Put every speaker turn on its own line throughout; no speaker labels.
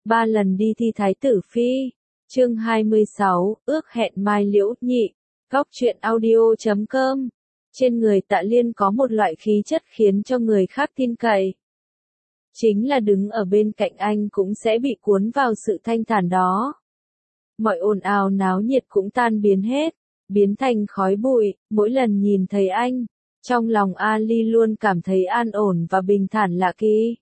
3 lần đi thi thái tử phi. Chương 26, ước hẹn mai liễu nhị. Góc truyện audio.com. Trên người Tạ Liên có một loại khí chất khiến cho người khác tin cậy. Chính là đứng ở bên cạnh anh cũng sẽ bị cuốn vào sự thanh thản đó. Mọi ồn ào náo nhiệt cũng tan biến hết, biến thành khói bụi, mỗi lần nhìn thấy anh, trong lòng Ali luôn cảm thấy an ổn và bình thản lạ kỳ.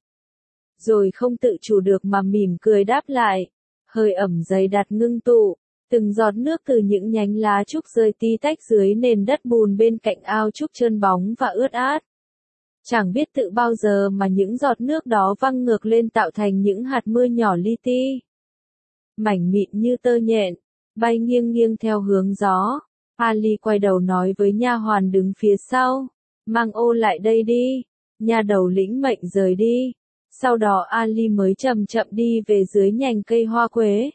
Rồi không tự chủ được mà mỉm cười đáp lại, hơi ẩm dày đặc ngưng tụ, từng giọt nước từ những nhánh lá trúc rơi tí tách dưới nền đất bùn bên cạnh ao trúc trơn bóng và ướt át. Chẳng biết tự bao giờ mà những giọt nước đó văng ngược lên tạo thành những hạt mưa nhỏ li ti. Mảnh mịn như tơ nhện, bay nghiêng nghiêng theo hướng gió. Ali quay đầu nói với nha hoàn đứng phía sau, mang ô lại đây đi. Nha đầu lĩnh mệnh rời đi. Sau đó Ali mới chậm chậm đi về dưới nhành cây hoa quế.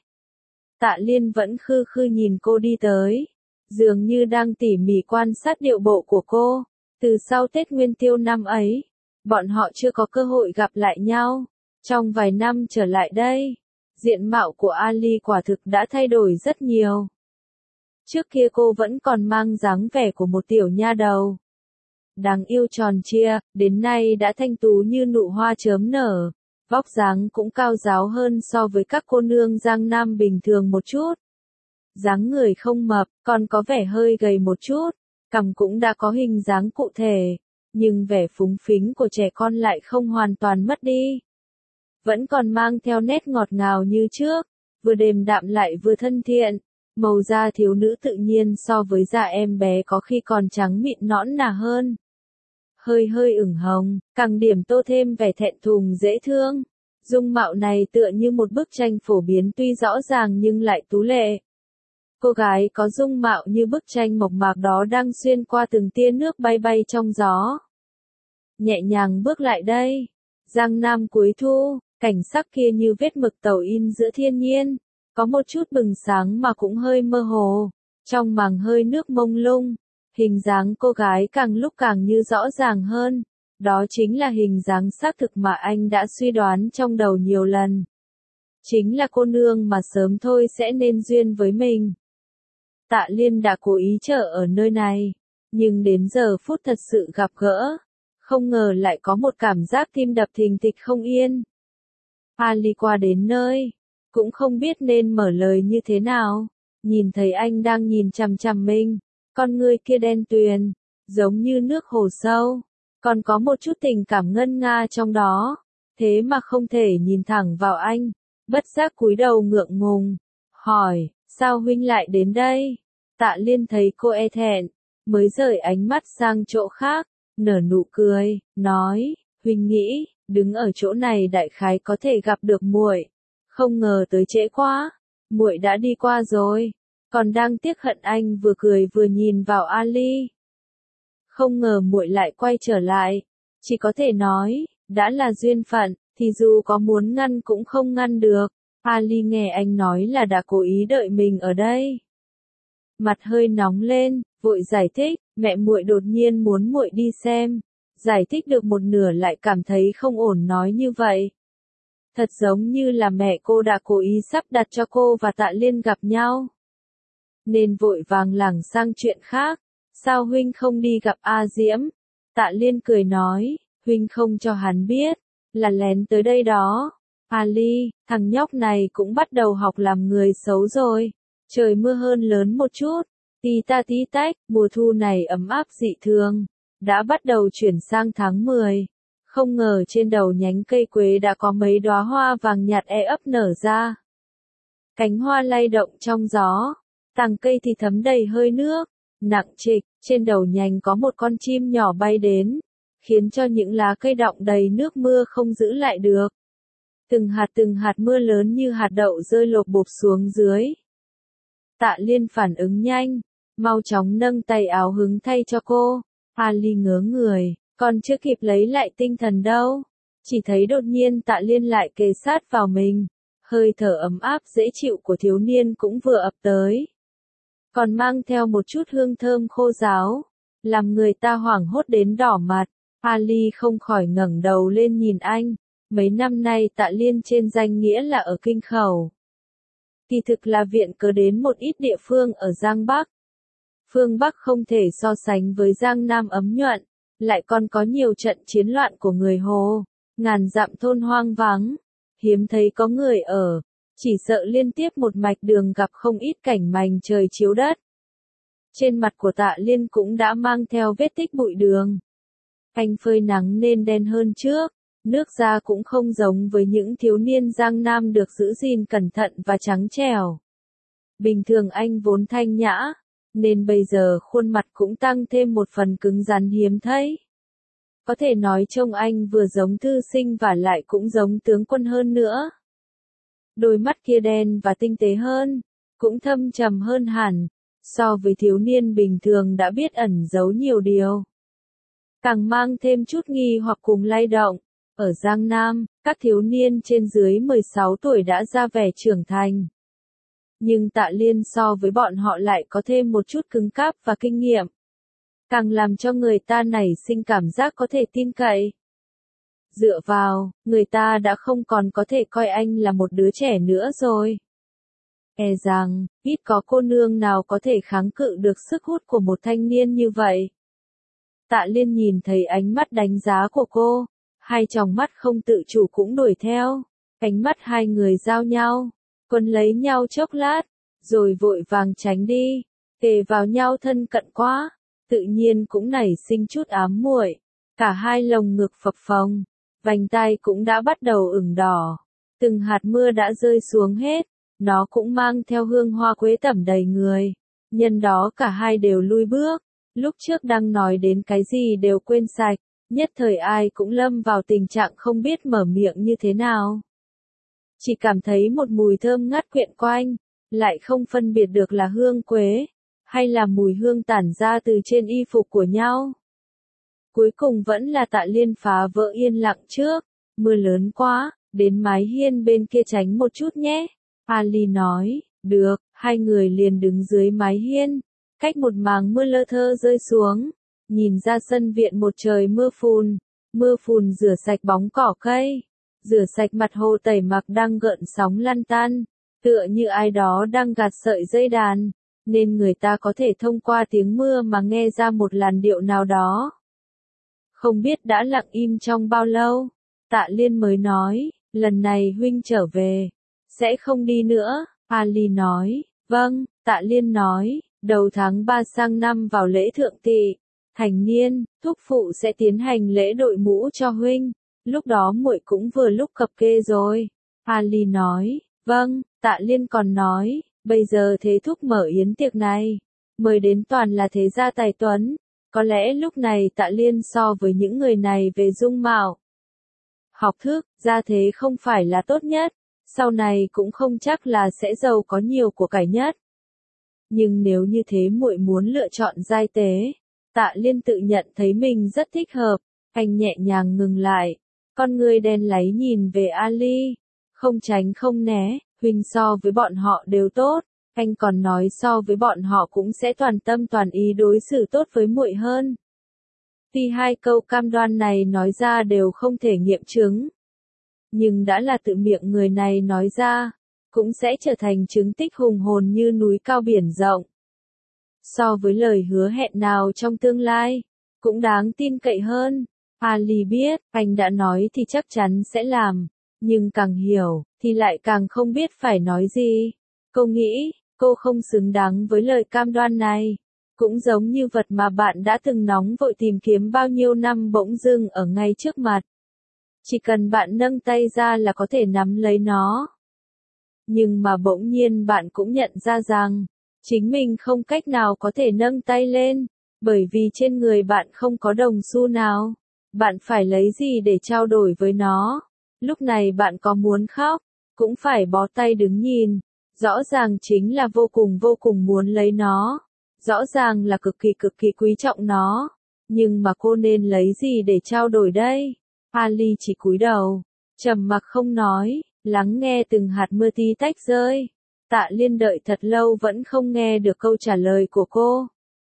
Tạ Liên vẫn khư khư nhìn cô đi tới, dường như đang tỉ mỉ quan sát điệu bộ của cô. Từ sau Tết Nguyên Tiêu năm ấy, bọn họ chưa có cơ hội gặp lại nhau. Trong vài năm trở lại đây, diện mạo của Ali quả thực đã thay đổi rất nhiều. Trước kia cô vẫn còn mang dáng vẻ của một tiểu nha đầu đáng yêu tròn trịa, đến nay đã thanh tú như nụ hoa chớm nở, vóc dáng cũng cao ráo hơn so với các cô nương Giang Nam bình thường một chút. Dáng người không mập, còn có vẻ hơi gầy một chút, cằm cũng đã có hình dáng cụ thể, nhưng vẻ phúng phính của trẻ con lại không hoàn toàn mất đi. Vẫn còn mang theo nét ngọt ngào như trước, vừa điềm đạm lại vừa thân thiện. Màu da thiếu nữ tự nhiên so với da em bé có khi còn trắng mịn nõn nà hơn. Hơi hơi ửng hồng, càng điểm tô thêm vẻ thẹn thùng dễ thương. Dung mạo này tựa như một bức tranh phổ biến tuy rõ ràng nhưng lại tú lệ. Cô gái có dung mạo như bức tranh mộc mạc đó đang xuyên qua từng tia nước bay bay trong gió. Nhẹ nhàng bước lại đây. Giang Nam cuối thu, cảnh sắc kia như vết mực tàu in giữa thiên nhiên. Có một chút bừng sáng mà cũng hơi mơ hồ, trong màng hơi nước mông lung, hình dáng cô gái càng lúc càng như rõ ràng hơn, đó chính là hình dáng xác thực mà anh đã suy đoán trong đầu nhiều lần. Chính là cô nương mà sớm thôi sẽ nên duyên với mình. Tạ Liên đã cố ý chờ ở nơi này, nhưng đến giờ phút thật sự gặp gỡ, không ngờ lại có một cảm giác tim đập thình thịch không yên. Ali qua đến nơi, cũng không biết nên mở lời như thế nào, nhìn thấy anh đang nhìn chằm chằm mình, con người kia đen tuyền, giống như nước hồ sâu, còn có một chút tình cảm ngân nga trong đó, thế mà không thể nhìn thẳng vào anh, bất giác cúi đầu ngượng ngùng, hỏi, sao huynh lại đến đây? Tạ Liên thấy cô e thẹn, mới rời ánh mắt sang chỗ khác, nở nụ cười, nói, huynh nghĩ, đứng ở chỗ này đại khái có thể gặp được muội. Không ngờ tới trễ quá, muội đã đi qua rồi, còn đang tiếc hận. Anh vừa cười vừa nhìn vào Ali. Không ngờ muội lại quay trở lại, chỉ có thể nói, đã là duyên phận, thì dù có muốn ngăn cũng không ngăn được. Ali nghe anh nói là đã cố ý đợi mình ở đây. Mặt hơi nóng lên, vội giải thích, mẹ muội đột nhiên muốn muội đi xem. Giải thích được một nửa lại cảm thấy không ổn nói như vậy. Thật giống như là mẹ cô đã cố ý sắp đặt cho cô và Tạ Liên gặp nhau. Nên vội vàng lảng sang chuyện khác. Sao huynh không đi gặp A Diễm? Tạ Liên cười nói, huynh không cho hắn biết, là lén tới đây đó. Ali, thằng nhóc này cũng bắt đầu học làm người xấu rồi. Trời mưa hơn lớn một chút, tí ta tí tách, mùa thu này ấm áp dị thường, đã bắt đầu chuyển sang tháng 10. Không ngờ trên đầu nhánh cây quế đã có mấy đóa hoa vàng nhạt ấp nở ra. Cánh hoa lay động trong gió, tàng cây thì thấm đầy hơi nước, nặng trịch, trên đầu nhành có một con chim nhỏ bay đến, khiến cho những lá cây đọng đầy nước mưa không giữ lại được. Từng hạt mưa lớn như hạt đậu rơi lộp bộp xuống dưới. Tạ Liên phản ứng nhanh, mau chóng nâng tay áo hứng thay cho cô. Ali ngớ người, còn chưa kịp lấy lại tinh thần đâu. Chỉ thấy đột nhiên Tạ Liên lại kề sát vào mình. Hơi thở ấm áp dễ chịu của thiếu niên cũng vừa ập tới. Còn mang theo một chút hương thơm khô ráo, làm người ta hoảng hốt đến đỏ mặt. Ali không khỏi ngẩng đầu lên nhìn anh, Mấy năm nay Tạ Liên trên danh nghĩa là ở Kinh Khẩu. Kỳ thực là viện cớ đến một ít địa phương ở Giang Bắc. Phương Bắc không thể so sánh với Giang Nam ấm nhuận, lại còn có nhiều trận chiến loạn của người Hồ, ngàn dặm thôn hoang vắng, hiếm thấy có người ở, chỉ sợ liên tiếp một mạch đường gặp không ít cảnh mành trời chiếu đất. Trên mặt của Tạ Liên cũng đã mang theo vết tích bụi đường. Anh phơi nắng nên đen hơn trước, nước da cũng không giống với những thiếu niên Giang Nam được giữ gìn cẩn thận và trắng trẻo. Bình thường anh vốn thanh nhã, nên bây giờ khuôn mặt cũng tăng thêm một phần cứng rắn hiếm thấy. Có thể nói trông anh vừa giống thư sinh và lại cũng giống tướng quân hơn nữa. Đôi mắt kia đen và tinh tế hơn, cũng thâm trầm hơn hẳn, so với thiếu niên bình thường đã biết ẩn giấu nhiều điều. Càng mang thêm chút nghi hoặc cùng lay động. Ở Giang Nam, các thiếu niên trên dưới 16 tuổi đã ra vẻ trưởng thành. Nhưng Tạ Liên so với bọn họ lại có thêm một chút cứng cáp và kinh nghiệm. Càng làm cho người ta nảy sinh cảm giác có thể tin cậy. Dựa vào, người ta đã không còn có thể coi anh là một đứa trẻ nữa rồi. E rằng, ít có cô nương nào có thể kháng cự được sức hút của một thanh niên như vậy. Tạ Liên nhìn thấy ánh mắt đánh giá của cô, hai tròng mắt không tự chủ cũng đuổi theo. Ánh mắt hai người giao nhau, quấn lấy nhau chốc lát, rồi vội vàng tránh đi, kề vào nhau thân cận quá, tự nhiên cũng nảy sinh chút ám muội. Cả hai lồng ngực phập phồng, vành tai cũng đã bắt đầu ửng đỏ, từng hạt mưa đã rơi xuống hết, nó cũng mang theo hương hoa quế tẩm đầy người. Nhân đó cả hai đều lui bước, lúc trước đang nói đến cái gì đều quên sạch, nhất thời ai cũng lâm vào tình trạng không biết mở miệng như thế nào. Chỉ cảm thấy một mùi thơm ngát quyện quanh, lại không phân biệt được là hương quế, hay là mùi hương tản ra từ trên y phục của nhau. Cuối cùng vẫn là Tạ Liên phá vỡ yên lặng trước, mưa lớn quá, đến mái hiên bên kia tránh một chút nhé. Ali nói, được, hai người liền đứng dưới mái hiên, cách một màng mưa lơ thơ rơi xuống, nhìn ra sân viện một trời mưa phùn rửa sạch bóng cỏ cây, rửa sạch mặt hồ tẩy mặc đang gợn sóng lăn tăn, tựa như ai đó đang gạt sợi dây đàn, nên người ta có thể thông qua tiếng mưa mà nghe ra một làn điệu nào đó. Không biết đã lặng im trong bao lâu, Tạ Liên mới nói, lần này huynh trở về, sẽ không đi nữa. Ali nói, vâng. Tạ Liên nói, đầu tháng 3 sang năm vào lễ thượng tỵ, thành niên, thúc phụ sẽ tiến hành lễ đội mũ cho huynh, lúc đó muội cũng vừa lúc cập kê rồi. Ali nói, vâng. Tạ Liên còn nói, bây giờ thế thúc mở yến tiệc này, mời đến toàn là thế gia tài tuấn. Có lẽ lúc này Tạ Liên so với những người này về dung mạo, học thức, gia thế không phải là tốt nhất, sau này cũng không chắc là sẽ giàu có nhiều của cải nhất. Nhưng nếu như thế muội muốn lựa chọn giai tế, Tạ Liên tự nhận thấy mình rất thích hợp, anh nhẹ nhàng ngừng lại, con người đen láy nhìn về Ali, không tránh không né, huynh so với bọn họ đều tốt, anh còn nói so với bọn họ cũng sẽ toàn tâm toàn ý đối xử tốt với muội hơn. Tuy hai câu cam đoan này nói ra đều không thể nghiệm chứng, nhưng đã là tự miệng người này nói ra, cũng sẽ trở thành chứng tích hùng hồn như núi cao biển rộng. So với lời hứa hẹn nào trong tương lai, cũng đáng tin cậy hơn. Ali biết, anh đã nói thì chắc chắn sẽ làm, nhưng càng hiểu, thì lại càng không biết phải nói gì. Cô nghĩ, cô không xứng đáng với lời cam đoan này. Cũng giống như vật mà bạn đã từng nóng vội tìm kiếm bao nhiêu năm bỗng dưng ở ngay trước mặt. Chỉ cần bạn nâng tay ra là có thể nắm lấy nó. Nhưng mà bỗng nhiên bạn cũng nhận ra rằng, chính mình không cách nào có thể nâng tay lên, bởi vì trên người bạn không có đồng xu nào. Bạn phải lấy gì để trao đổi với nó? Lúc này bạn có muốn khóc, cũng phải bó tay đứng nhìn. Rõ ràng chính là vô cùng muốn lấy nó. Rõ ràng là cực kỳ quý trọng nó. Nhưng mà cô nên lấy gì để trao đổi đây? Ali chỉ cúi đầu, trầm mặc không nói, lắng nghe từng hạt mưa tí tách rơi. Tạ Liên đợi thật lâu vẫn không nghe được câu trả lời của cô.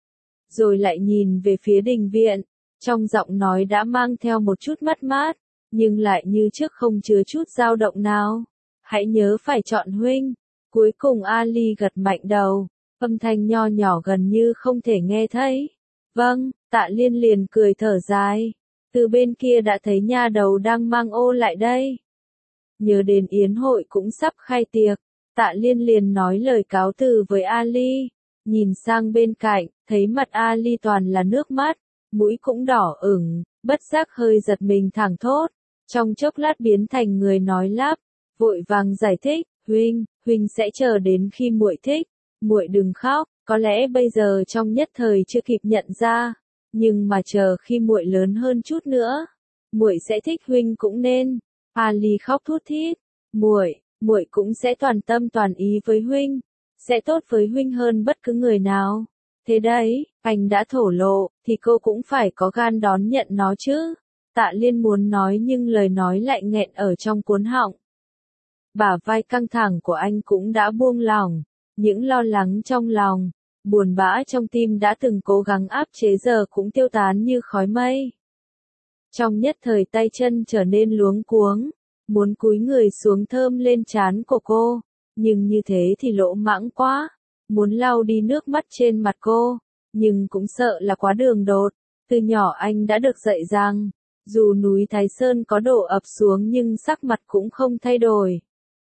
Rồi lại nhìn về phía đình viện, trong giọng nói đã mang theo một chút mất mát, nhưng lại như trước không chứa chút dao động nào. Hãy nhớ phải chọn huynh. Cuối cùng Ali gật mạnh đầu, âm thanh nho nhỏ gần như không thể nghe thấy. Vâng, Tạ Liên liền cười thở dài. Từ bên kia đã thấy nha đầu đang mang ô lại đây. Nhớ đến yến hội cũng sắp khai tiệc, Tạ Liên liền nói lời cáo từ với Ali. Nhìn sang bên cạnh, thấy mặt Ali toàn là nước mắt, mũi cũng đỏ ửng, bất giác hơi giật mình thẳng thốt. Trong chốc lát biến thành người nói lắp, vội vàng giải thích, huynh sẽ chờ đến khi muội thích, muội đừng khóc, có lẽ bây giờ trong nhất thời chưa kịp nhận ra, nhưng mà chờ khi muội lớn hơn chút nữa, muội sẽ thích huynh cũng nên. Ali khóc thút thít, muội cũng sẽ toàn tâm toàn ý với huynh, sẽ tốt với huynh hơn bất cứ người nào. Thế đấy, anh đã thổ lộ, thì cô cũng phải có gan đón nhận nó chứ. Tạ Liên muốn nói nhưng lời nói lại nghẹn ở trong cuốn họng. Bả vai căng thẳng của anh cũng đã buông lỏng, những lo lắng trong lòng, buồn bã trong tim đã từng cố gắng áp chế giờ cũng tiêu tán như khói mây. Trong nhất thời tay chân trở nên luống cuống, muốn cúi người xuống thơm lên trán của cô, nhưng như thế thì lỗ mãng quá, muốn lau đi nước mắt trên mặt cô, nhưng cũng sợ là quá đường đột. Từ nhỏ anh đã được dạy rằng, dù núi Thái Sơn có đổ ập xuống nhưng sắc mặt cũng không thay đổi.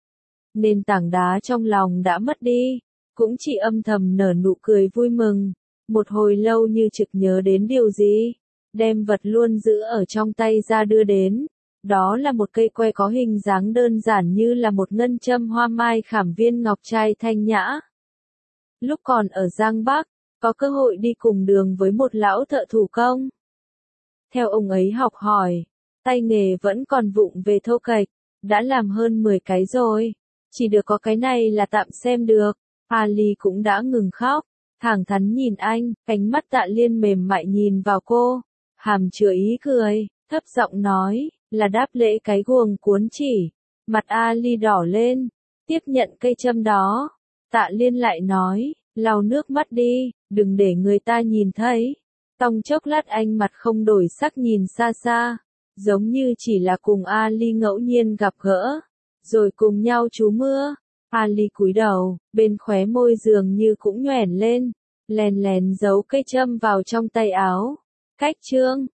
Nên tảng đá trong lòng đã mất đi, cũng chỉ âm thầm nở nụ cười vui mừng, một hồi lâu như trực nhớ đến điều gì, đem vật luôn giữ ở trong tay ra đưa đến. Đó là một cây que có hình dáng đơn giản như là một ngân châm hoa mai khảm viên ngọc trai thanh nhã. Lúc còn ở Giang Bắc, có cơ hội đi cùng đường với một lão thợ thủ công. Theo ông ấy học hỏi, tay nghề vẫn còn vụng về thô kệch, đã làm hơn 10 cái rồi, chỉ được có cái này là tạm xem được. Ali cũng đã ngừng khóc, thẳng thắn nhìn anh, ánh mắt Tạ Liên mềm mại nhìn vào cô, hàm chứa ý cười, thấp giọng nói, là đáp lễ cái guồng cuốn chỉ. Mặt Ali đỏ lên, tiếp nhận cây châm đó. Tạ Liên lại nói, lau nước mắt đi, đừng để người ta nhìn thấy. Trong chốc lát anh mặt không đổi sắc nhìn xa xa, giống như chỉ là cùng Ali ngẫu nhiên gặp gỡ, rồi cùng nhau trú mưa. Ali cúi đầu, bên khóe môi dường như cũng nhoẻn lên, lèn lèn giấu cây châm vào trong tay áo. Cách chương